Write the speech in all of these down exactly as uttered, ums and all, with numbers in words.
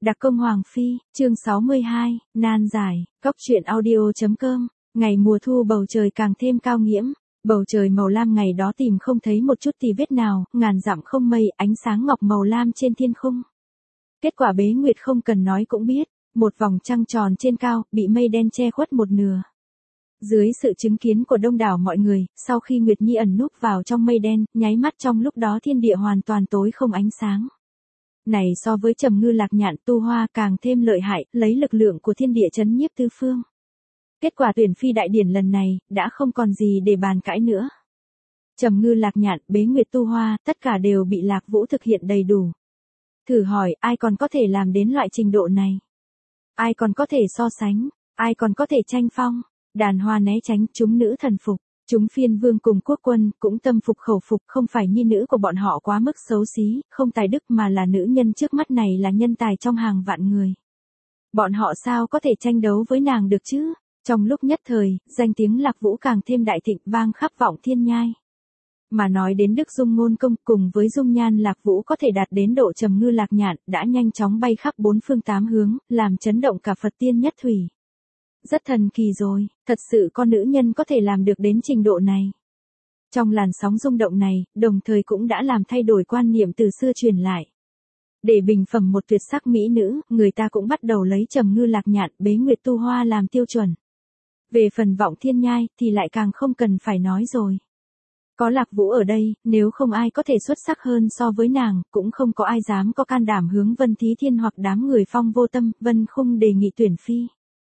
Đặc công Hoàng Phi, chương sáu mươi hai, nan giải, Cóc truyện audio.com, ngày mùa thu bầu trời càng thêm cao nghiễm, bầu trời màu lam ngày đó tìm không thấy một chút tì vết nào, ngàn dặm không mây, ánh sáng ngọc màu lam trên thiên khung. Kết quả bế nguyệt không cần nói cũng biết, một vòng trăng tròn trên cao, bị mây đen che khuất một nửa. Dưới sự chứng kiến của đông đảo mọi người, sau khi Nguyệt Nhi ẩn núp vào trong mây đen, nháy mắt trong lúc đó thiên địa hoàn toàn tối không ánh sáng. Này so với Trầm Ngư Lạc Nhạn tu hoa càng thêm lợi hại, lấy lực lượng của thiên địa chấn nhiếp tứ phương. Kết quả tuyển phi đại điển lần này, đã không còn gì để bàn cãi nữa. Trầm Ngư Lạc Nhạn, Bế Nguyệt tu hoa, tất cả đều bị Lạc Vũ thực hiện đầy đủ. Thử hỏi, ai còn có thể làm đến loại trình độ này? Ai còn có thể so sánh? Ai còn có thể tranh phong? Đàn hoa né tránh, chúng nữ thần phục. Chúng phiên vương cùng quốc quân, cũng tâm phục khẩu phục, không phải nhi nữ của bọn họ quá mức xấu xí, không tài đức mà là nữ nhân trước mắt này là nhân tài trong hàng vạn người. Bọn họ sao có thể tranh đấu với nàng được chứ? Trong lúc nhất thời, danh tiếng Lạc Vũ càng thêm đại thịnh vang khắp vọng thiên nhai. Mà nói đến Đức Dung ngôn công cùng với dung nhan Lạc Vũ có thể đạt đến độ Trầm Ngư Lạc Nhạn, đã nhanh chóng bay khắp bốn phương tám hướng, làm chấn động cả Phật tiên nhất thủy. Rất thần kỳ rồi, thật sự con nữ nhân có thể làm được đến trình độ này. Trong làn sóng rung động này, đồng thời cũng đã làm thay đổi quan niệm từ xưa truyền lại. Để bình phẩm một tuyệt sắc mỹ nữ, người ta cũng bắt đầu lấy Trầm Ngư Lạc Nhạn, Bế Nguyệt tu hoa làm tiêu chuẩn. Về phần vọng thiên nhai, thì lại càng không cần phải nói rồi. Có Lạc Vũ ở đây, nếu không ai có thể xuất sắc hơn so với nàng, cũng không có ai dám có can đảm hướng Vân Thí Thiên hoặc đám người Phong Vô Tâm, Vân Khung đề nghị tuyển phi.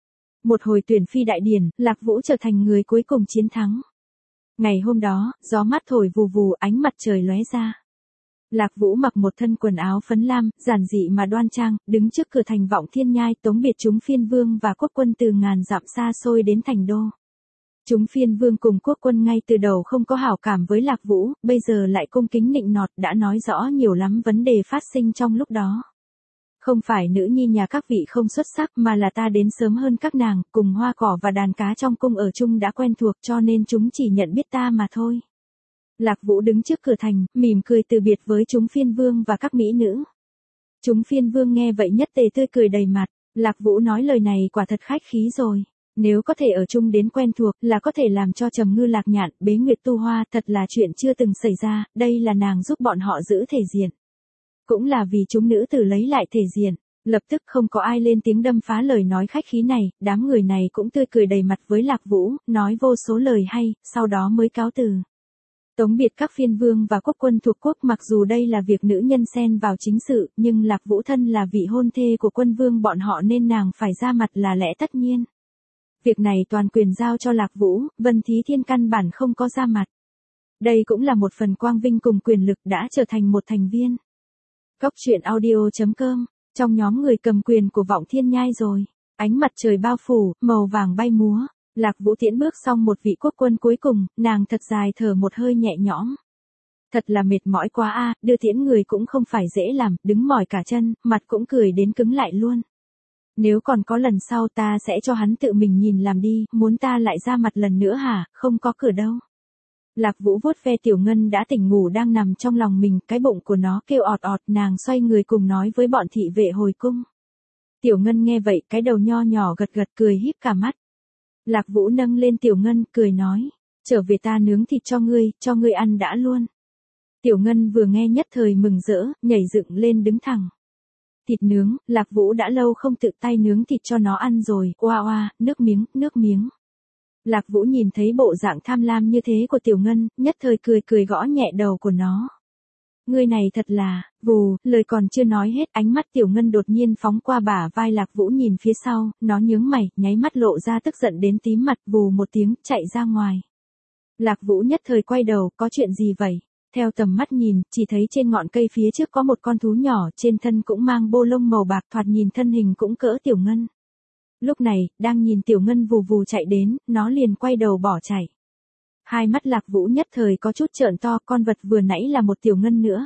Một hồi tuyển phi đại điển, Lạc Vũ trở thành người cuối cùng chiến thắng. Ngày hôm đó, gió mát thổi vù vù, ánh mặt trời lóe ra. Lạc Vũ mặc một thân quần áo phấn lam, giản dị mà đoan trang, đứng trước cửa thành vọng thiên nhai tống biệt chúng phiên vương và quốc quân từ ngàn dặm xa xôi đến thành đô. Chúng phiên vương cùng quốc quân ngay từ đầu không có hảo cảm với Lạc Vũ, bây giờ lại cung kính nịnh nọt đã nói rõ nhiều lắm vấn đề phát sinh trong lúc đó. Không phải nữ nhi nhà các vị không xuất sắc mà là ta đến sớm hơn các nàng, cùng hoa cỏ và đàn cá trong cung ở chung đã quen thuộc cho nên chúng chỉ nhận biết ta mà thôi. Lạc Vũ đứng trước cửa thành, mỉm cười từ biệt với chúng phiên vương và các mỹ nữ. Chúng phiên vương nghe vậy nhất tề tươi cười đầy mặt, Lạc Vũ nói lời này quả thật khách khí rồi. Nếu có thể ở chung đến quen thuộc là có thể làm cho Trầm Ngư Lạc Nhạn, Bế Nguyệt tu hoa thật là chuyện chưa từng xảy ra, đây là nàng giúp bọn họ giữ thể diện. Cũng là vì chúng nữ tử lấy lại thể diện, lập tức không có ai lên tiếng đâm phá lời nói khách khí này, đám người này cũng tươi cười đầy mặt với Lạc Vũ, nói vô số lời hay, sau đó mới cáo từ. Tống biệt các phiên vương và quốc quân thuộc quốc mặc dù đây là việc nữ nhân xen vào chính sự, nhưng Lạc Vũ thân là vị hôn thê của quân vương bọn họ nên nàng phải ra mặt là lẽ tất nhiên. Việc này toàn quyền giao cho Lạc Vũ, Vân Thí Thiên căn bản không có ra mặt. Đây cũng là một phần quang vinh cùng quyền lực đã trở thành một thành viên. Cóc truyện audio.com, trong nhóm người cầm quyền của vọng thiên nhai rồi, ánh mặt trời bao phủ, màu vàng bay múa, Lạc Vũ tiễn bước xong một vị quốc quân cuối cùng, nàng thật dài thở một hơi nhẹ nhõm. Thật là mệt mỏi quá a, đưa tiễn người cũng không phải dễ làm, đứng mỏi cả chân, mặt cũng cười đến cứng lại luôn. Nếu còn có lần sau ta sẽ cho hắn tự mình nhìn làm đi, muốn ta lại ra mặt lần nữa hả, không có cửa đâu. Lạc Vũ vuốt ve Tiểu Ngân đã tỉnh ngủ đang nằm trong lòng mình, cái bụng của nó kêu ọt ọt, nàng xoay người cùng nói với bọn thị vệ hồi cung. Tiểu Ngân nghe vậy, cái đầu nho nhỏ gật gật cười híp cả mắt. Lạc Vũ nâng lên Tiểu Ngân, cười nói, trở về ta nướng thịt cho ngươi, cho ngươi ăn đã luôn. Tiểu Ngân vừa nghe nhất thời mừng rỡ, nhảy dựng lên đứng thẳng. Thịt nướng, Lạc Vũ đã lâu không tự tay nướng thịt cho nó ăn rồi, oa oa, nước miếng, nước miếng. Lạc Vũ nhìn thấy bộ dạng tham lam như thế của Tiểu Ngân, nhất thời cười cười gõ nhẹ đầu của nó. Ngươi này thật là, vù, lời còn chưa nói hết, ánh mắt Tiểu Ngân đột nhiên phóng qua bả vai Lạc Vũ nhìn phía sau, nó nhướng mày, nháy mắt lộ ra tức giận đến tím mặt, vù một tiếng, chạy ra ngoài. Lạc Vũ nhất thời quay đầu, có chuyện gì vậy? Theo tầm mắt nhìn, chỉ thấy trên ngọn cây phía trước có một con thú nhỏ, trên thân cũng mang bô lông màu bạc, thoạt nhìn thân hình cũng cỡ Tiểu Ngân. Lúc này, đang nhìn Tiểu Ngân vù vù chạy đến, nó liền quay đầu bỏ chạy. Hai mắt Lạc Vũ nhất thời có chút trợn to, con vật vừa nãy là một Tiểu Ngân nữa.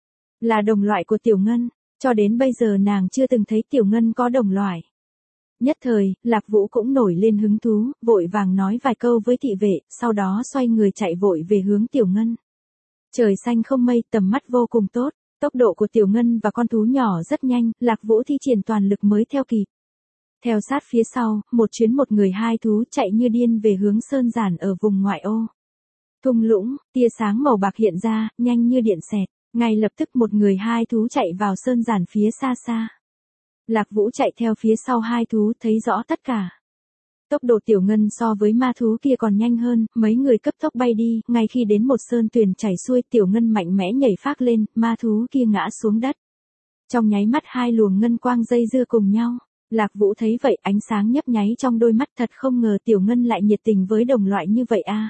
Là đồng loại của Tiểu Ngân, cho đến bây giờ nàng chưa từng thấy Tiểu Ngân có đồng loại. Nhất thời, Lạc Vũ cũng nổi lên hứng thú, vội vàng nói vài câu với thị vệ, sau đó xoay người chạy vội về hướng Tiểu Ngân. Trời xanh không mây, tầm mắt vô cùng tốt, Tốc độ của Tiểu Ngân và con thú nhỏ rất nhanh, Lạc Vũ thi triển toàn lực mới theo kịp. Theo sát phía sau, một chuyến một người hai thú chạy như điên về hướng sơn giản ở vùng ngoại ô. Thung lũng, tia sáng màu bạc hiện ra, nhanh như điện xẹt, ngay lập tức một người hai thú chạy vào sơn giản phía xa xa. Lạc Vũ chạy theo phía sau hai thú thấy rõ tất cả. Tốc độ Tiểu Ngân so với ma thú kia còn nhanh hơn, mấy người cấp tốc bay đi, ngay khi đến một sơn tuyền chảy xuôi Tiểu Ngân mạnh mẽ nhảy phác lên, ma thú kia ngã xuống đất. Trong nháy mắt hai luồng ngân quang dây dưa cùng nhau. Lạc Vũ thấy vậy ánh sáng nhấp nháy trong đôi mắt, thật không ngờ Tiểu Ngân lại nhiệt tình với đồng loại như vậy a.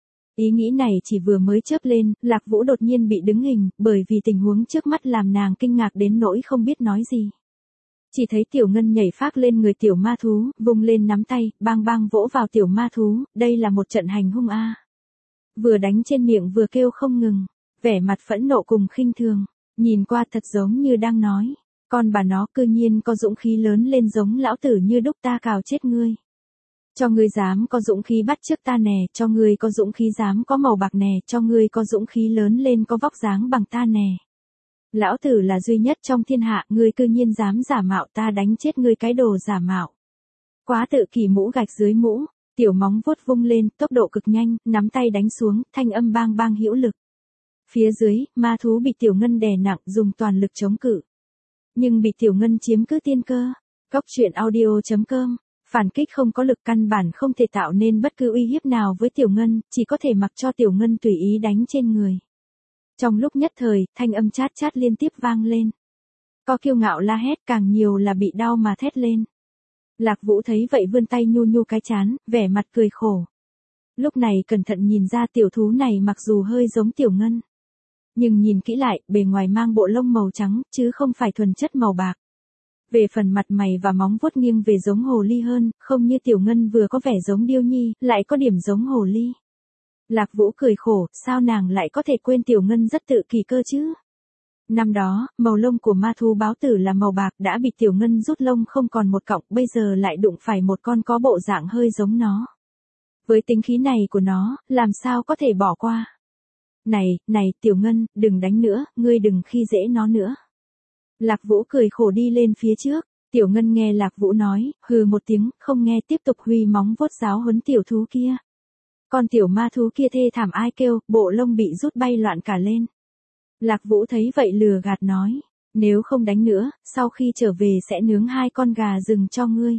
Ý nghĩ này chỉ vừa mới chớp lên, Lạc Vũ đột nhiên bị đứng hình, bởi vì tình huống trước mắt làm nàng kinh ngạc đến nỗi không biết nói gì. Chỉ thấy Tiểu Ngân nhảy phác lên người tiểu ma thú, vung lên nắm tay, bang bang vỗ vào tiểu ma thú, đây là một trận hành hung a. Vừa đánh trên miệng vừa kêu không ngừng, vẻ mặt phẫn nộ cùng khinh thường, nhìn qua thật giống như đang nói, con bà nó cư nhiên có dũng khí lớn lên giống lão tử như đúc ta cào chết ngươi. Cho ngươi dám có dũng khí bắt chước ta nè, cho ngươi có dũng khí dám có màu bạc nè, cho ngươi có dũng khí lớn lên có vóc dáng bằng ta nè. Lão tử là duy nhất trong thiên hạ, ngươi cư nhiên dám giả mạo, ta đánh chết ngươi cái đồ giả mạo. Quá tự kỷ, mũ gạch dưới mũ, tiểu móng vuốt vung lên, tốc độ cực nhanh, nắm tay đánh xuống, thanh âm bang bang hữu lực. Phía dưới, ma thú bị Tiểu Ngân đè nặng, dùng toàn lực chống cự. Nhưng bị Tiểu Ngân chiếm cứ tiên cơ. Cốc truyện audio chấm com, phản kích không có lực, căn bản không thể tạo nên bất cứ uy hiếp nào với Tiểu Ngân, chỉ có thể mặc cho Tiểu Ngân tùy ý đánh trên người. Trong lúc nhất thời, thanh âm chát chát liên tiếp vang lên. Có kiêu ngạo la hét, càng nhiều là bị đau mà thét lên. Lạc Vũ thấy vậy vươn tay nhu nhu cái chán, vẻ mặt cười khổ. Lúc này cẩn thận nhìn ra tiểu thú này mặc dù hơi giống Tiểu Ngân. Nhưng nhìn kỹ lại, bề ngoài mang bộ lông màu trắng, chứ không phải thuần chất màu bạc. Về phần mặt mày và móng vuốt nghiêng về giống hồ ly hơn, không như Tiểu Ngân vừa có vẻ giống điêu nhi, lại có điểm giống hồ ly. Lạc Vũ cười khổ, sao nàng lại có thể quên Tiểu Ngân rất tự kỳ cơ chứ? Năm đó, màu lông của ma thú báo tử là màu bạc, đã bị Tiểu Ngân rút lông không còn một cọng, bây giờ lại đụng phải một con có bộ dạng hơi giống nó. Với tính khí này của nó, làm sao có thể bỏ qua? Này, này, Tiểu Ngân, đừng đánh nữa, ngươi đừng khi dễ nó nữa. Lạc Vũ cười khổ đi lên phía trước, Tiểu Ngân nghe Lạc Vũ nói, hừ một tiếng, không nghe, tiếp tục huy móng vuốt giáo huấn tiểu thú kia. Con tiểu ma thú kia thê thảm ai kêu, bộ lông bị rút bay loạn cả lên. Lạc Vũ thấy vậy lừa gạt nói, nếu không đánh nữa, sau khi trở về sẽ nướng hai con gà rừng cho ngươi.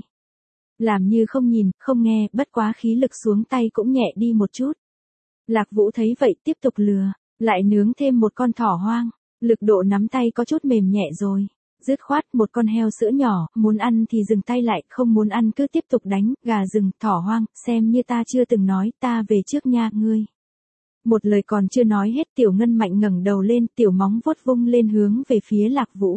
Làm như không nhìn, không nghe, bất quá khí lực xuống tay cũng nhẹ đi một chút. Lạc Vũ thấy vậy tiếp tục lừa, lại nướng thêm một con thỏ hoang, lực độ nắm tay có chút mềm nhẹ rồi. Dứt khoát một con heo sữa nhỏ, muốn ăn thì dừng tay lại, không muốn ăn cứ tiếp tục đánh, gà rừng, thỏ hoang, xem như ta chưa từng nói, ta về trước nha, ngươi. Một lời còn chưa nói hết, Tiểu Ngân mạnh ngẩng đầu lên, tiểu móng vuốt vung lên hướng về phía Lạc Vũ.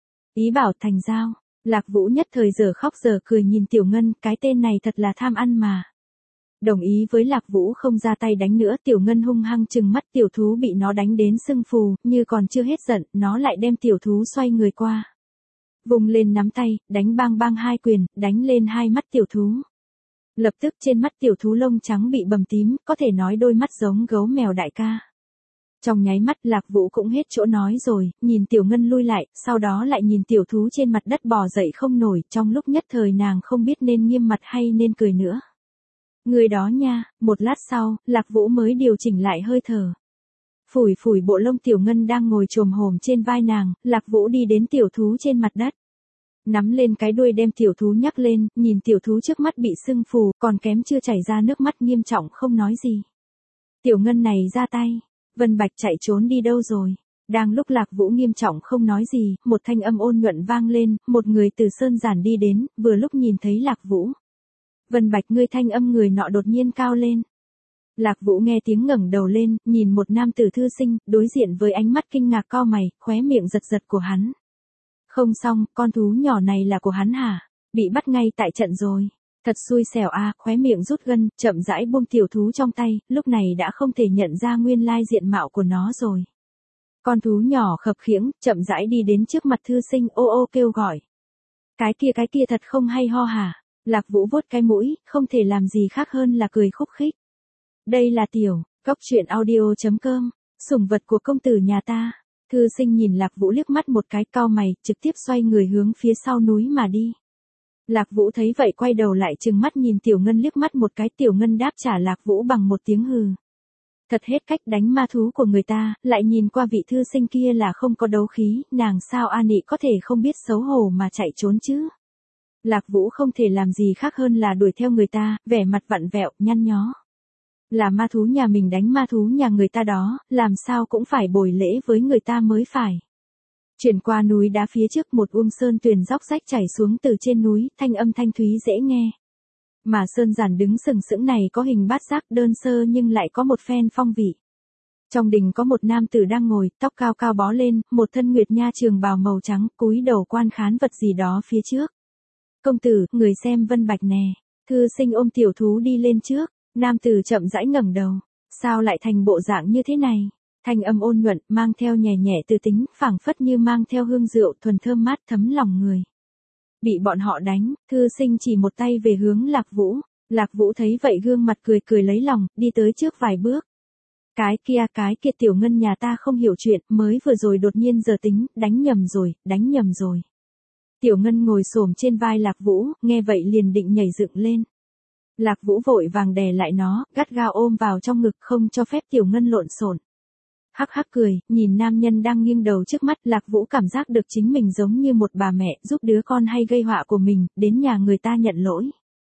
Ý bảo thành giao, Lạc Vũ nhất thời giờ khóc giờ cười nhìn Tiểu Ngân, cái tên này thật là tham ăn mà. Đồng ý với Lạc Vũ không ra tay đánh nữa, Tiểu Ngân hung hăng trừng mắt, tiểu thú bị nó đánh đến sưng phù, như còn chưa hết giận, nó lại đem tiểu thú xoay người qua. Vùng lên nắm tay, đánh bang bang hai quyền, đánh lên hai mắt tiểu thú. Lập tức trên mắt tiểu thú lông trắng bị bầm tím, có thể nói đôi mắt giống gấu mèo đại ca. Trong nháy mắt Lạc Vũ cũng hết chỗ nói rồi, nhìn Tiểu Ngân lui lại, sau đó lại nhìn tiểu thú trên mặt đất bò dậy không nổi, trong lúc nhất thời nàng không biết nên nghiêm mặt hay nên cười nữa. Người đó nha, một lát sau, Lạc Vũ mới điều chỉnh lại hơi thở. Phủi phủi bộ lông Tiểu Ngân đang ngồi chồm hổm trên vai nàng, Lạc Vũ đi đến tiểu thú trên mặt đất. Nắm lên cái đuôi đem tiểu thú nhắc lên, nhìn tiểu thú trước mắt bị sưng phù, còn kém chưa chảy ra nước mắt nghiêm trọng không nói gì. Tiểu Ngân này ra tay, Vân Bạch chạy trốn đi đâu rồi? Đang lúc Lạc Vũ nghiêm trọng không nói gì, một thanh âm ôn nhuận vang lên, một người từ sơn giản đi đến, vừa lúc nhìn thấy Lạc Vũ. Vân Bạch, ngươi, thanh âm người nọ đột nhiên cao lên. Lạc Vũ nghe tiếng ngẩng đầu lên, nhìn một nam tử thư sinh, đối diện với ánh mắt kinh ngạc cau mày, khóe miệng giật giật của hắn. Không xong, con thú nhỏ này là của hắn hả? Bị bắt ngay tại trận rồi. Thật xui xẻo a, khóe miệng rút gân, chậm rãi buông tiểu thú trong tay, lúc này đã không thể nhận ra nguyên lai diện mạo của nó rồi. Con thú nhỏ khập khiễng, chậm rãi đi đến trước mặt thư sinh, ô ô kêu gọi. Cái kia cái kia thật không hay ho hả? Lạc Vũ vuốt cái mũi, không thể làm gì khác hơn là cười khúc khích. Đây là tiểu, cốc truyện audio chấm com, sủng vật của công tử nhà ta. Thư Sinh nhìn Lạc Vũ liếc mắt một cái, cau mày, trực tiếp xoay người hướng phía sau núi mà đi. Lạc Vũ thấy vậy quay đầu lại trừng mắt nhìn Tiểu Ngân liếc mắt một cái, Tiểu Ngân đáp trả Lạc Vũ bằng một tiếng hừ. Thật hết cách đánh ma thú của người ta, lại nhìn qua vị thư sinh kia là không có đấu khí, nàng sao A Nị có thể không biết xấu hổ mà chạy trốn chứ. Lạc Vũ không thể làm gì khác hơn là đuổi theo người ta, vẻ mặt vặn vẹo, nhăn nhó. Là ma thú nhà mình đánh ma thú nhà người ta đó, làm sao cũng phải bồi lễ với người ta mới phải. Chuyển qua núi đá phía trước, một uông sơn tuyền róc rách chảy xuống từ trên núi, thanh âm thanh thúy dễ nghe. Mà sơn giản đứng sừng sững này có hình bát giác đơn sơ nhưng lại có một phen phong vị. Trong đình có một nam tử đang ngồi, tóc cao cao bó lên, một thân nguyệt nha trường bào màu trắng, cúi đầu quan khán vật gì đó phía trước. Công tử, người xem vân bạch nè. Thư Sinh ôm tiểu thú đi lên trước, nam tử chậm rãi ngẩng đầu. Sao lại thành bộ dạng như thế này? Thanh âm ôn nhuận, mang theo nhẹ nhẹ từ tính, phảng phất như mang theo hương rượu thuần thơm mát thấm lòng người. Bị bọn họ đánh, Thư Sinh chỉ một tay về hướng Lạc Vũ. Lạc Vũ thấy vậy gương mặt cười cười lấy lòng, đi tới trước vài bước. Cái kia, cái kia Tiểu Ngân nhà ta không hiểu chuyện, mới vừa rồi đột nhiên giờ tính, đánh nhầm rồi, đánh nhầm rồi. Tiểu Ngân ngồi xổm trên vai Lạc Vũ, nghe vậy liền định nhảy dựng lên. Lạc Vũ vội vàng đè lại nó, gắt gao ôm vào trong ngực không cho phép Tiểu Ngân lộn xộn. Hắc hắc cười, nhìn nam nhân đang nghiêng đầu trước mắt, Lạc Vũ cảm giác được chính mình giống như một bà mẹ giúp đứa con hay gây họa của mình, đến nhà người ta nhận lỗi.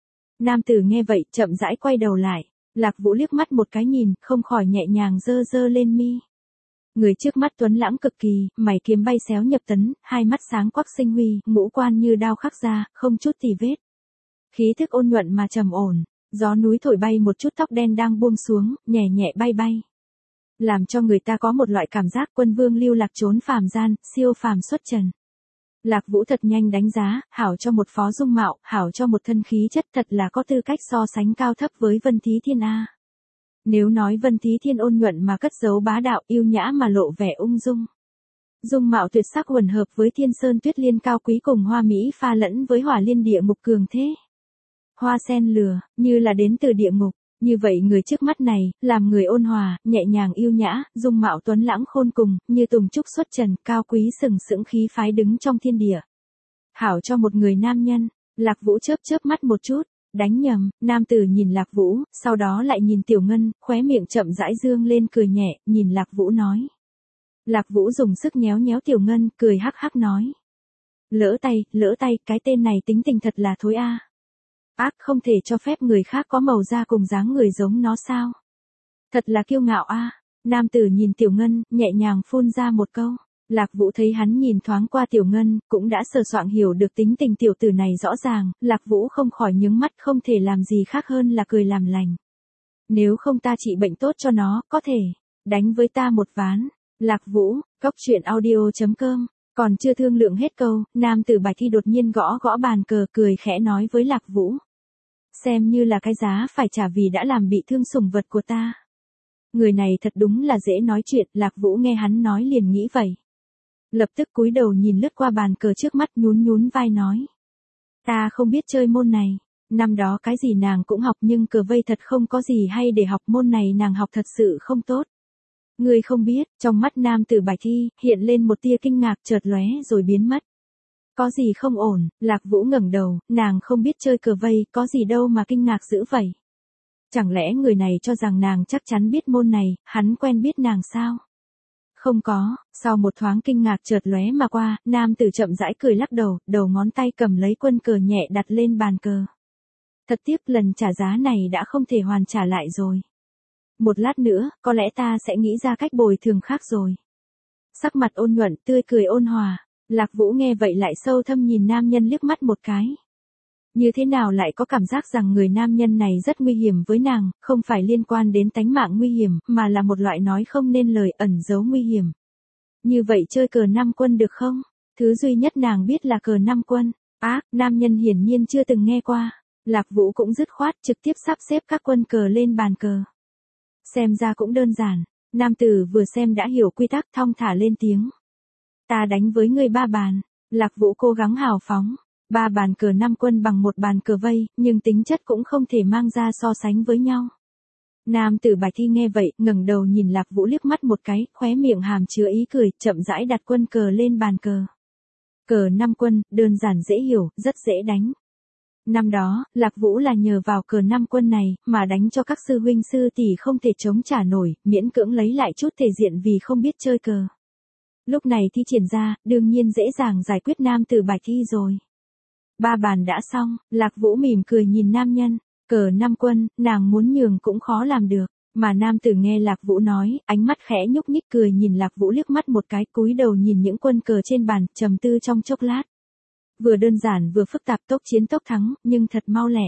Nam tử nghe vậy, chậm rãi quay đầu lại, Lạc Vũ liếc mắt một cái nhìn, không khỏi nhẹ nhàng dơ dơ lên mi. Người trước mắt tuấn lãng cực kỳ, mày kiếm bay xéo nhập tấn, hai mắt sáng quắc sinh huy, ngũ quan như đao khắc ra, không chút tì vết. Khí thức ôn nhuận mà trầm ổn, gió núi thổi bay một chút tóc đen đang buông xuống, nhẹ nhẹ bay bay. Làm cho người ta có một loại cảm giác quân vương lưu lạc trốn phàm gian, siêu phàm xuất trần. Lạc Vũ thật nhanh đánh giá, hảo cho một phó dung mạo, hảo cho một thân khí chất, thật là có tư cách so sánh cao thấp với Vân Thí Thiên A. Nếu nói Vân Thí Thiên ôn nhuận mà cất giấu bá đạo, yêu nhã mà lộ vẻ ung dung. Dung mạo tuyệt sắc huần hợp với Thiên Sơn Tuyết Liên cao quý cùng hoa mỹ pha lẫn với hỏa liên địa ngục cường thế. Hoa sen lửa, như là đến từ địa ngục. Như vậy người trước mắt này, làm người ôn hòa, nhẹ nhàng yêu nhã, dung mạo tuấn lãng khôn cùng, như tùng trúc xuất trần, cao quý sừng sững khí phái đứng trong thiên địa. Hảo cho một người nam nhân, Lạc Vũ chớp chớp mắt một chút, đánh nhầm, nam tử nhìn Lạc Vũ, sau đó lại nhìn Tiểu Ngân, khóe miệng chậm rãi dương lên cười nhẹ, nhìn Lạc Vũ nói. Lạc Vũ dùng sức nhéo nhéo Tiểu Ngân, cười hắc hắc nói. Lỡ tay, lỡ tay, cái tên này tính tình thật là thối a. Ác không thể cho phép người khác có màu da cùng dáng người giống nó sao? Thật là kiêu ngạo a. Nam tử nhìn Tiểu Ngân, nhẹ nhàng phun ra một câu. Lạc Vũ thấy hắn nhìn thoáng qua Tiểu Ngân, cũng đã sờ soạng hiểu được tính tình tiểu tử này rõ ràng, Lạc Vũ không khỏi nhướng mắt, không thể làm gì khác hơn là cười làm lành. Nếu không ta trị bệnh tốt cho nó, có thể đánh với ta một ván. Lạc Vũ, cốc truyện audio chấm com. Còn chưa thương lượng hết câu, nam tử Bạch Thi đột nhiên gõ gõ bàn cờ, cười khẽ nói với Lạc Vũ. Xem như là cái giá phải trả vì đã làm bị thương sủng vật của ta. Người này thật đúng là dễ nói chuyện, Lạc Vũ nghe hắn nói liền nghĩ vậy. Lập tức cúi đầu nhìn lướt qua bàn cờ trước mắt, nhún nhún vai nói. Ta không biết chơi môn này, năm đó cái gì nàng cũng học nhưng cờ vây thật không có gì hay để học, môn này nàng học thật sự không tốt. Ngươi không biết, trong mắt nam tử Bạch Thi, hiện lên một tia kinh ngạc chợt lóe rồi biến mất. Có gì không ổn, Lạc Vũ ngẩng đầu, nàng không biết chơi cờ vây, có gì đâu mà kinh ngạc dữ vậy. Chẳng lẽ người này cho rằng nàng chắc chắn biết môn này, hắn quen biết nàng sao? Không có, sau một thoáng kinh ngạc chợt lóe mà qua, nam tử chậm rãi cười lắc đầu, đầu ngón tay cầm lấy quân cờ nhẹ đặt lên bàn cờ. Thật tiếc lần trả giá này đã không thể hoàn trả lại rồi. Một lát nữa, có lẽ ta sẽ nghĩ ra cách bồi thường khác rồi. Sắc mặt ôn nhuận, tươi cười ôn hòa, Lạc Vũ nghe vậy lại sâu thâm nhìn nam nhân liếc mắt một cái. Như thế nào lại có cảm giác rằng người nam nhân này rất nguy hiểm với nàng, không phải liên quan đến tánh mạng nguy hiểm, mà là một loại nói không nên lời ẩn giấu nguy hiểm. Như vậy chơi cờ năm quân được không? Thứ duy nhất nàng biết là cờ năm quân. Ác, nam nhân hiển nhiên chưa từng nghe qua. Lạc Vũ cũng dứt khoát trực tiếp sắp xếp các quân cờ lên bàn cờ. Xem ra cũng đơn giản, nam tử vừa xem đã hiểu quy tắc thong thả lên tiếng. Ta đánh với ngươi ba bàn, Lạc Vũ cố gắng hào phóng, ba bàn cờ năm quân bằng một bàn cờ vây, nhưng tính chất cũng không thể mang ra so sánh với nhau. Nam tử Bạch Thi nghe vậy, ngẩng đầu nhìn Lạc Vũ liếc mắt một cái, khóe miệng hàm chứa ý cười, chậm rãi đặt quân cờ lên bàn cờ. Cờ năm quân, đơn giản dễ hiểu, rất dễ đánh. Năm đó, Lạc Vũ là nhờ vào cờ năm quân này, mà đánh cho các sư huynh sư tỷ không thể chống trả nổi, miễn cưỡng lấy lại chút thể diện vì không biết chơi cờ. Lúc này thi triển ra, đương nhiên dễ dàng giải quyết nam tử Bạch Thi rồi. Ba bàn đã xong, Lạc Vũ mỉm cười nhìn nam nhân, cờ năm quân, nàng muốn nhường cũng khó làm được. Mà nam tử nghe Lạc Vũ nói, ánh mắt khẽ nhúc nhích cười nhìn Lạc Vũ liếc mắt một cái, cúi đầu nhìn những quân cờ trên bàn, trầm tư trong chốc lát. Vừa đơn giản vừa phức tạp, tốc chiến tốc thắng, nhưng thật mau lẹ.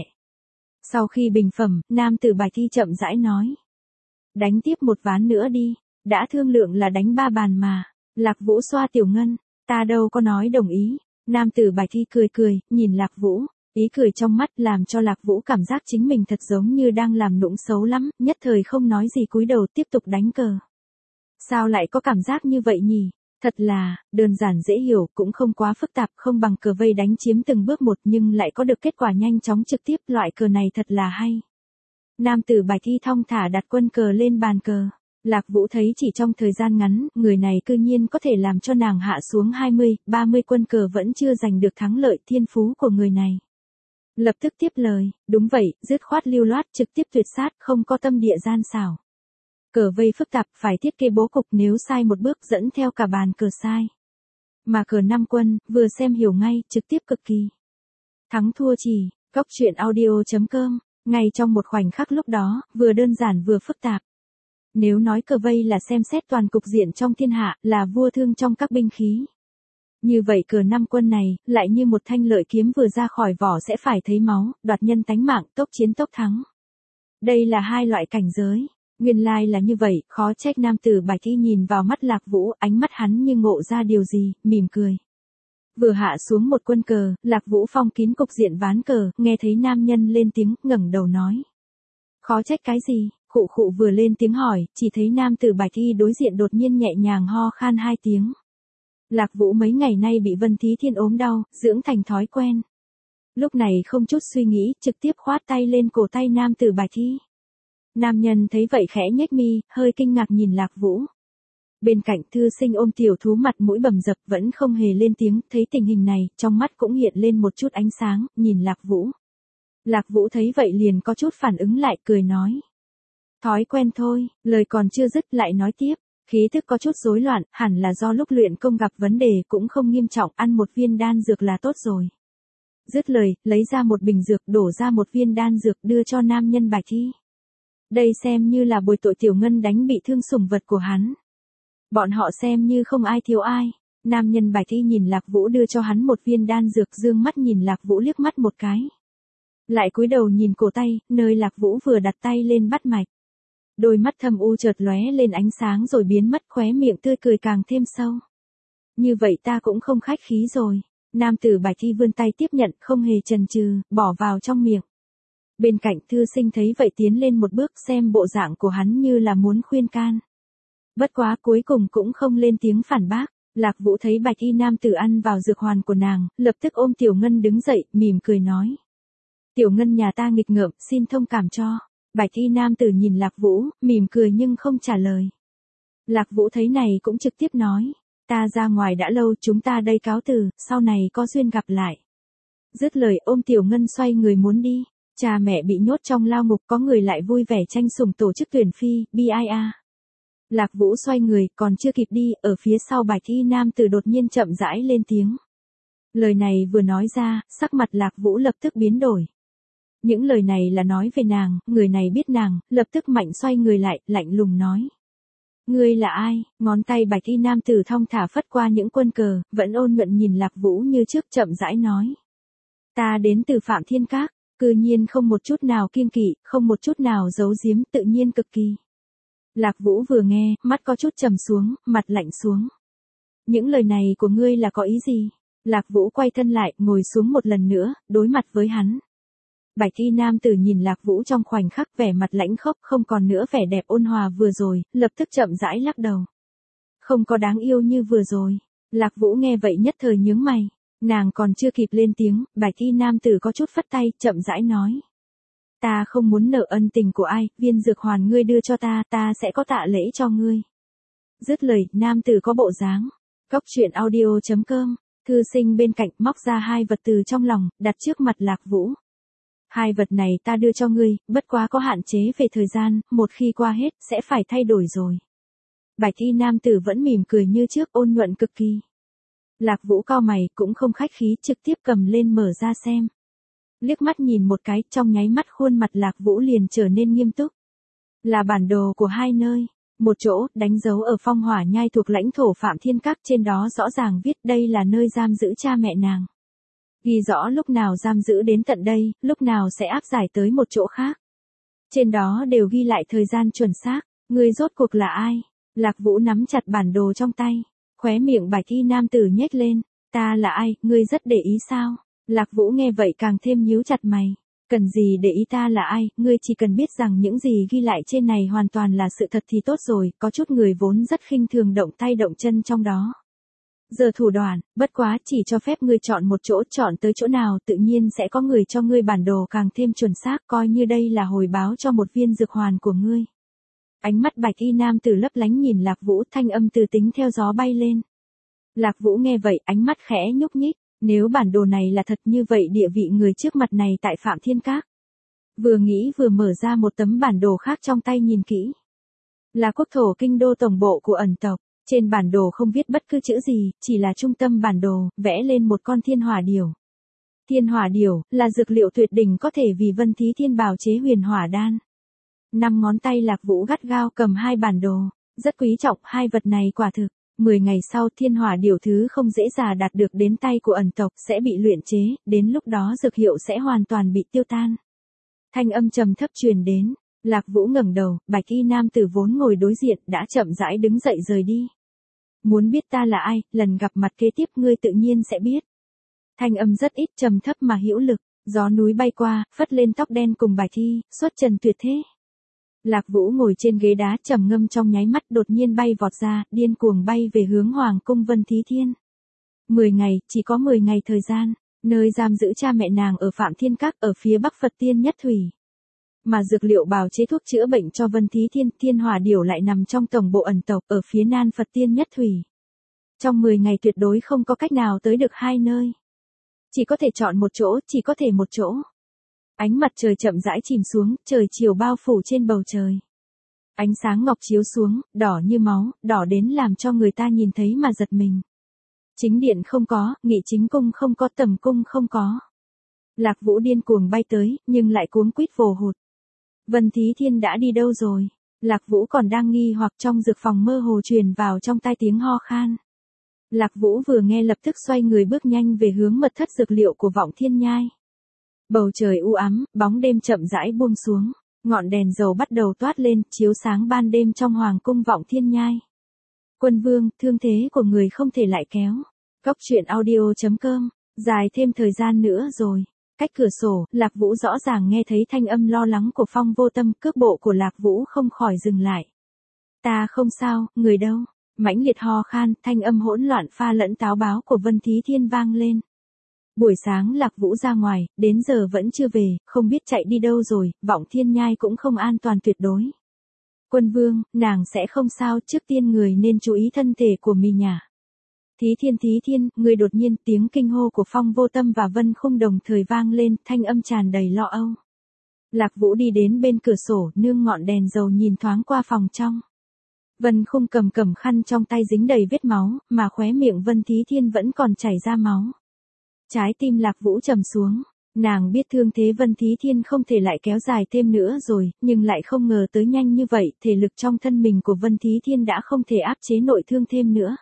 Sau khi bình phẩm, nam tử Bạch Thi chậm rãi nói. Đánh tiếp một ván nữa đi, đã thương lượng là đánh ba bàn mà. Lạc Vũ xoa tiểu ngân, ta đâu có nói đồng ý. Nam tử Bạch Thi cười cười, nhìn Lạc Vũ. Ý cười trong mắt làm cho Lạc Vũ cảm giác chính mình thật giống như đang làm nũng xấu lắm, nhất thời không nói gì cúi đầu tiếp tục đánh cờ. Sao lại có cảm giác như vậy nhỉ? Thật là, đơn giản dễ hiểu, cũng không quá phức tạp, không bằng cờ vây đánh chiếm từng bước một nhưng lại có được kết quả nhanh chóng trực tiếp, loại cờ này thật là hay. Nam tử Bạch Thi thong thả đặt quân cờ lên bàn cờ. Lạc Vũ thấy chỉ trong thời gian ngắn, người này cư nhiên có thể làm cho nàng hạ xuống hai mươi, ba mươi quân cờ vẫn chưa giành được thắng lợi, thiên phú của người này. Lập tức tiếp lời, đúng vậy, dứt khoát lưu loát, trực tiếp tuyệt sát, không có tâm địa gian xảo. Cờ vây phức tạp, phải thiết kế bố cục, nếu sai một bước dẫn theo cả bàn cờ sai. Mà cờ năm quân, vừa xem hiểu ngay, trực tiếp cực kỳ. Thắng thua chỉ, góc truyện audio chấm com, ngay trong một khoảnh khắc lúc đó, vừa đơn giản vừa phức tạp. Nếu nói cờ vây là xem xét toàn cục diện trong thiên hạ, là vua thương trong các binh khí. Như vậy cờ năm quân này, lại như một thanh lợi kiếm vừa ra khỏi vỏ sẽ phải thấy máu, đoạt nhân tánh mạng, tốc chiến tốc thắng. Đây là hai loại cảnh giới. Nguyên lai là như vậy, khó trách nam tử Bạch Thi nhìn vào mắt Lạc Vũ, ánh mắt hắn như ngộ ra điều gì, mỉm cười. Vừa hạ xuống một quân cờ, Lạc Vũ phong kín cục diện ván cờ, nghe thấy nam nhân lên tiếng, ngẩng đầu nói. Khó trách cái gì? Khụ khụ vừa lên tiếng hỏi, chỉ thấy nam tử Bạch Thi đối diện đột nhiên nhẹ nhàng ho khan hai tiếng. Lạc Vũ mấy ngày nay bị Vân Thí Thiên ốm đau, dưỡng thành thói quen. Lúc này không chút suy nghĩ, trực tiếp khoát tay lên cổ tay nam tử Bạch Thi. Nam nhân thấy vậy khẽ nhếch mi, hơi kinh ngạc nhìn Lạc Vũ. Bên cạnh thư sinh ôm tiểu thú mặt mũi bầm dập vẫn không hề lên tiếng, thấy tình hình này, trong mắt cũng hiện lên một chút ánh sáng, nhìn Lạc Vũ. Lạc Vũ thấy vậy liền có chút phản ứng lại, cười nói. Thói quen thôi, lời còn chưa dứt lại nói tiếp. Khí thức có chút rối loạn, hẳn là do lúc luyện công gặp vấn đề, cũng không nghiêm trọng, ăn một viên đan dược là tốt rồi. Dứt lời, lấy ra một bình dược, đổ ra một viên đan dược đưa cho nam nhân Bạch Thi. Đây xem như là bồi tội tiểu ngân đánh bị thương sủng vật của hắn. Bọn họ xem như không ai thiếu ai. Nam nhân Bạch Thi nhìn Lạc Vũ đưa cho hắn một viên đan dược, dương mắt nhìn Lạc Vũ liếc mắt một cái. Lại cúi đầu nhìn cổ tay, nơi Lạc Vũ vừa đặt tay lên bắt mạch. Đôi mắt thâm u chợt lóe lên ánh sáng rồi biến mất, khóe miệng tươi cười càng thêm sâu. Như vậy ta cũng không khách khí rồi. Nam tử Bạch Thi vươn tay tiếp nhận, không hề chần chừ, bỏ vào trong miệng. Bên cạnh thư sinh thấy vậy tiến lên một bước, xem bộ dạng của hắn như là muốn khuyên can. Bất quá cuối cùng cũng không lên tiếng phản bác. Lạc Vũ thấy Bạch Thi nam tử ăn vào dược hoàn của nàng, lập tức ôm Tiểu Ngân đứng dậy, mỉm cười nói. Tiểu Ngân nhà ta nghịch ngợm, xin thông cảm cho. Bạch Thi nam tử nhìn Lạc Vũ, mỉm cười nhưng không trả lời. Lạc Vũ thấy này cũng trực tiếp nói. Ta ra ngoài đã lâu, chúng ta đây cáo từ, sau này có duyên gặp lại. Dứt lời ôm Tiểu Ngân xoay người muốn đi. Cha mẹ bị nhốt trong lao ngục, có người lại vui vẻ tranh sủng tổ chức tuyển phi, bi ai a. Lạc Vũ xoay người, còn chưa kịp đi, ở phía sau Bạch Thi nam tử đột nhiên chậm rãi lên tiếng. Lời này vừa nói ra, sắc mặt Lạc Vũ lập tức biến đổi. Những lời này là nói về nàng, người này biết nàng, lập tức mạnh xoay người lại, lạnh lùng nói. Ngươi là ai? Ngón tay Bạch Thi nam tử thong thả phất qua những quân cờ, vẫn ôn nhuận nhìn Lạc Vũ như trước, chậm rãi nói. Ta đến từ Phạm Thiên Các, cư nhiên không một chút nào kiêng kỵ, không một chút nào giấu giếm, tự nhiên cực kỳ. Lạc Vũ vừa nghe, mắt có chút trầm xuống, mặt lạnh xuống. Những lời này của ngươi là có ý gì? Lạc Vũ quay thân lại, ngồi xuống một lần nữa, đối mặt với hắn. Bạch Thi nam tử nhìn Lạc Vũ trong khoảnh khắc, vẻ mặt lãnh khốc, không còn nữa vẻ đẹp ôn hòa vừa rồi, lập tức chậm rãi lắc đầu. Không có đáng yêu như vừa rồi. Lạc Vũ nghe vậy nhất thời nhướng mày. Nàng còn chưa kịp lên tiếng, Bạch Thi nam tử có chút phất tay, chậm rãi nói. Ta không muốn nợ ân tình của ai, viên dược hoàn ngươi đưa cho ta, ta sẽ có tạ lễ cho ngươi. Dứt lời, nam tử có bộ dáng. Cốc truyện audio chấm com, thư sinh bên cạnh móc ra hai vật từ trong lòng, đặt trước mặt Lạc Vũ. Hai vật này ta đưa cho ngươi, bất quá có hạn chế về thời gian, một khi qua hết, sẽ phải thay đổi rồi. Bạch y nam tử vẫn mỉm cười như trước, ôn nhuận cực kỳ. Lạc Vũ cau mày, cũng không khách khí, trực tiếp cầm lên mở ra xem. Liếc mắt nhìn một cái, trong nháy mắt khuôn mặt Lạc Vũ liền trở nên nghiêm túc. Là bản đồ của hai nơi. Một chỗ, đánh dấu ở phong hỏa nhai thuộc lãnh thổ Phạm Thiên Các, trên đó rõ ràng viết đây là nơi giam giữ cha mẹ nàng. Ghi rõ lúc nào giam giữ đến tận đây, lúc nào sẽ áp giải tới một chỗ khác. Trên đó đều ghi lại thời gian chuẩn xác. Ngươi rốt cuộc là ai? Lạc Vũ nắm chặt bản đồ trong tay. Khóe miệng bạch y nam tử nhếch lên. Ta là ai, ngươi rất để ý sao? Lạc Vũ nghe vậy càng thêm nhíu chặt mày. Cần gì để ý ta là ai, ngươi chỉ cần biết rằng những gì ghi lại trên này hoàn toàn là sự thật thì tốt rồi, có chút người vốn rất khinh thường động tay động chân trong đó. Giờ thủ đoạn, bất quá chỉ cho phép ngươi chọn một chỗ, chọn tới chỗ nào tự nhiên sẽ có người cho ngươi bản đồ càng thêm chuẩn xác, coi như đây là hồi báo cho một viên dược hoàn của ngươi. Ánh mắt bạch y nam tử lấp lánh nhìn Lạc Vũ, thanh âm từ tính theo gió bay lên. Lạc Vũ nghe vậy, ánh mắt khẽ nhúc nhích. Nếu bản đồ này là thật như vậy địa vị người trước mặt này tại Phạm Thiên Các. Vừa nghĩ vừa mở ra một tấm bản đồ khác trong tay nhìn kỹ. Là quốc thổ kinh đô tổng bộ của ẩn tộc. Trên bản đồ không viết bất cứ chữ gì, chỉ là trung tâm bản đồ, vẽ lên một con thiên hỏa điểu. Thiên hỏa điểu, là dược liệu tuyệt đỉnh có thể vì Vân Thí Thiên bào chế huyền hỏa đan. Năm ngón tay Lạc Vũ gắt gao cầm hai bản đồ, rất quý trọng hai vật này quả thực. Mười ngày sau thiên hỏa điểu thứ không dễ dàng đạt được đến tay của ẩn tộc sẽ bị luyện chế, đến lúc đó dược hiệu sẽ hoàn toàn bị tiêu tan. Thanh âm trầm thấp truyền đến, Lạc Vũ ngẩng đầu, bạch y nam tử vốn ngồi đối diện đã chậm rãi đứng dậy rời đi. Muốn biết ta là ai, lần gặp mặt kế tiếp ngươi tự nhiên sẽ biết. Thanh âm rất ít trầm thấp mà hữu lực, gió núi bay qua, phất lên tóc đen cùng bạch y, xuất trần tuyệt thế. Lạc Vũ ngồi trên ghế đá trầm ngâm trong nháy mắt đột nhiên bay vọt ra, điên cuồng bay về hướng Hoàng cung Vân Thí Thiên. Mười ngày, chỉ có mười ngày thời gian, nơi giam giữ cha mẹ nàng ở Phạm Thiên Các ở phía Bắc Phật Tiên Nhất Thủy. Mà dược liệu bào chế thuốc chữa bệnh cho Vân Thí Thiên, Thiên Hỏa Điểu lại nằm trong tổng bộ ẩn tộc ở phía Nam Phật Tiên Nhất Thủy. Trong mười ngày tuyệt đối không có cách nào tới được hai nơi. Chỉ có thể chọn một chỗ, chỉ có thể một chỗ. Ánh mặt trời chậm rãi chìm xuống, trời chiều bao phủ trên bầu trời. Ánh sáng ngọc chiếu xuống, đỏ như máu, đỏ đến làm cho người ta nhìn thấy mà giật mình. Chính điện không có, nghị chính cung không có, tầm cung không có. Lạc Vũ điên cuồng bay tới, nhưng lại cuống quýt vồ hụt. Vân Thí Thiên đã đi đâu rồi? Lạc Vũ còn đang nghi hoặc trong dược phòng mơ hồ truyền vào trong tai tiếng ho khan. Lạc Vũ vừa nghe lập tức xoay người bước nhanh về hướng mật thất dược liệu của Vọng Thiên Nhai. Bầu trời u ám, bóng đêm chậm rãi buông xuống, ngọn đèn dầu bắt đầu toát lên, chiếu sáng ban đêm trong Hoàng cung Vọng Thiên Nhai. Quân vương, thương thế của người không thể lại kéo. Cốc truyện audio chấm com, dài thêm thời gian nữa rồi. Cách cửa sổ, Lạc Vũ rõ ràng nghe thấy thanh âm lo lắng của Phong Vô Tâm, cước bộ của Lạc Vũ không khỏi dừng lại. Ta không sao, người đâu? Mãnh liệt ho khan, thanh âm hỗn loạn pha lẫn táo báo của Vân Thí Thiên vang lên. Buổi sáng Lạc Vũ ra ngoài, đến giờ vẫn chưa về, không biết chạy đi đâu rồi, Vọng Thiên Nhai cũng không an toàn tuyệt đối. Quân vương, nàng sẽ không sao, trước tiên người nên chú ý thân thể của mình nhỉ. Thí Thiên Thí Thiên, người đột nhiên tiếng kinh hô của Phong Vô Tâm và Vân Khung đồng thời vang lên, thanh âm tràn đầy lo âu. Lạc Vũ đi đến bên cửa sổ, nương ngọn đèn dầu nhìn thoáng qua phòng trong. Vân Khung cầm cầm khăn trong tay dính đầy vết máu, mà khóe miệng Vân Thí Thiên vẫn còn chảy ra máu. Trái tim Lạc Vũ trầm xuống, nàng biết thương thế Vân Thí Thiên không thể lại kéo dài thêm nữa rồi, nhưng lại không ngờ tới nhanh như vậy, thể lực trong thân mình của Vân Thí Thiên đã không thể áp chế nội thương thêm nữa.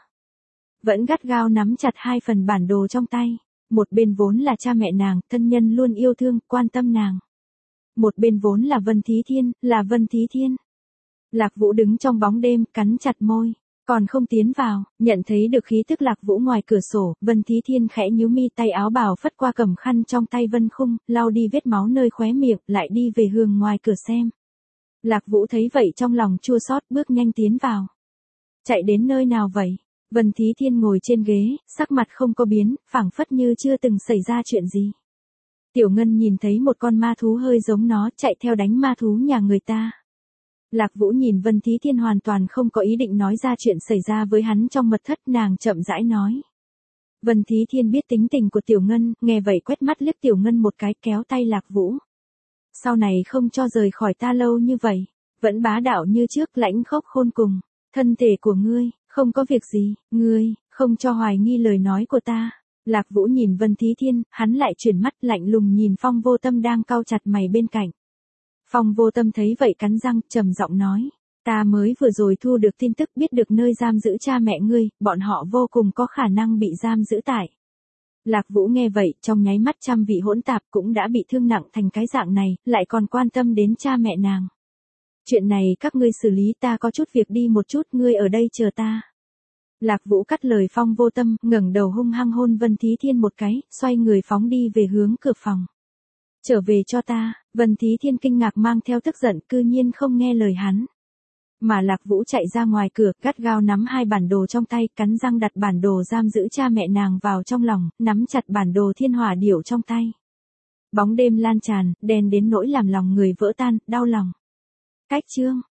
Vẫn gắt gao nắm chặt hai phần bản đồ trong tay, một bên vốn là cha mẹ nàng, thân nhân luôn yêu thương, quan tâm nàng. Một bên vốn là Vân Thí Thiên, là Vân Thí Thiên. Lạc Vũ đứng trong bóng đêm, cắn chặt môi. Còn không tiến vào, nhận thấy được khí tức Lạc Vũ ngoài cửa sổ, Vân Thí Thiên khẽ nhíu mi, tay áo bào phất qua cầm khăn trong tay Vân Khung, lau đi vết máu nơi khóe miệng, lại đi về hướng ngoài cửa xem. Lạc Vũ thấy vậy trong lòng chua xót, bước nhanh tiến vào. Chạy đến nơi nào vậy? Vân Thí Thiên ngồi trên ghế, sắc mặt không có biến, phảng phất như chưa từng xảy ra chuyện gì. Tiểu Ngân nhìn thấy một con ma thú hơi giống nó chạy theo đánh ma thú nhà người ta. Lạc Vũ nhìn Vân Thí Thiên hoàn toàn không có ý định nói ra chuyện xảy ra với hắn trong mật thất, nàng chậm rãi nói. Vân Thí Thiên biết tính tình của Tiểu Ngân, nghe vậy quét mắt liếc Tiểu Ngân một cái, kéo tay Lạc Vũ. Sau này không cho rời khỏi ta lâu như vậy, vẫn bá đạo như trước, lãnh khốc khôn cùng. Thân thể của ngươi, không có việc gì, ngươi, không cho hoài nghi lời nói của ta. Lạc Vũ nhìn Vân Thí Thiên, hắn lại chuyển mắt lạnh lùng nhìn Phong Vô Tâm đang cau chặt mày bên cạnh. Phong Vô Tâm thấy vậy cắn răng, trầm giọng nói. Ta mới vừa rồi thu được tin tức, biết được nơi giam giữ cha mẹ ngươi, bọn họ vô cùng có khả năng bị giam giữ tại. Lạc Vũ nghe vậy, trong nháy mắt trăm vị hỗn tạp, cũng đã bị thương nặng thành cái dạng này, lại còn quan tâm đến cha mẹ nàng. Chuyện này các ngươi xử lý, ta có chút việc đi một chút, ngươi ở đây chờ ta. Lạc Vũ cắt lời Phong Vô Tâm, ngẩng đầu hung hăng hôn Vân Thí Thiên một cái, xoay người phóng đi về hướng cửa phòng. Trở về cho ta. Vân Thí Thiên kinh ngạc mang theo tức giận, cư nhiên không nghe lời hắn. Mà Lạc Vũ chạy ra ngoài cửa, gắt gao nắm hai bản đồ trong tay, cắn răng đặt bản đồ giam giữ cha mẹ nàng vào trong lòng, nắm chặt bản đồ thiên hỏa điểu trong tay. Bóng đêm lan tràn, đen đến nỗi làm lòng người vỡ tan, đau lòng. Cách chương